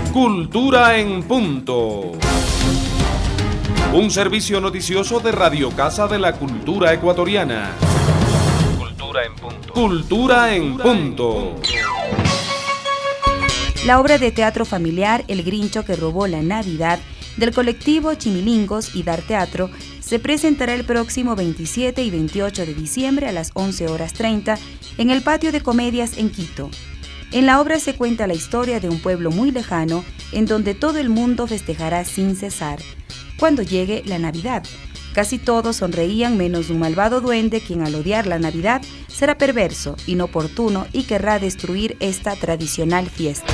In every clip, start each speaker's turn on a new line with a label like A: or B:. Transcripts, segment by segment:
A: Cultura en Punto. Un servicio noticioso de Radio Casa de la Cultura Ecuatoriana. Cultura en Punto. Cultura en Punto.
B: La obra de teatro familiar El Grincho que robó la Navidad del colectivo Chimilingos y Dar Teatro se presentará el próximo 27 y 28 de diciembre a las 11:30 en el Patio de Comedias en Quito. En la obra se cuenta la historia de un pueblo muy lejano en donde todo el mundo festejará sin cesar cuando llegue la Navidad. Casi todos sonreían menos un malvado duende quien al odiar la Navidad será perverso, inoportuno y querrá destruir esta tradicional fiesta.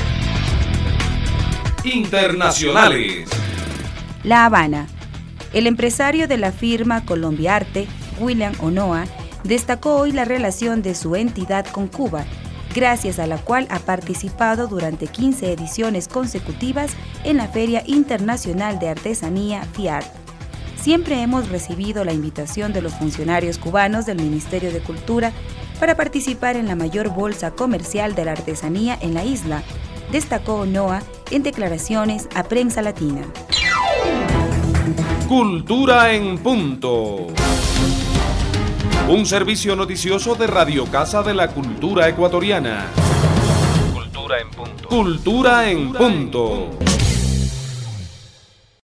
A: Internacionales.
B: La Habana. El empresario de la firma Colombiarte, William Onoa, destacó hoy la relación de su entidad con Cuba, gracias a la cual ha participado durante 15 ediciones consecutivas en la Feria Internacional de Artesanía FIART. Siempre hemos recibido la invitación de los funcionarios cubanos del Ministerio de Cultura para participar en la mayor bolsa comercial de la artesanía en la isla, destacó Onoa en declaraciones a Prensa Latina.
A: Cultura en Punto. Un servicio noticioso de Radio Casa de la Cultura Ecuatoriana. Cultura en Punto. Cultura en Punto.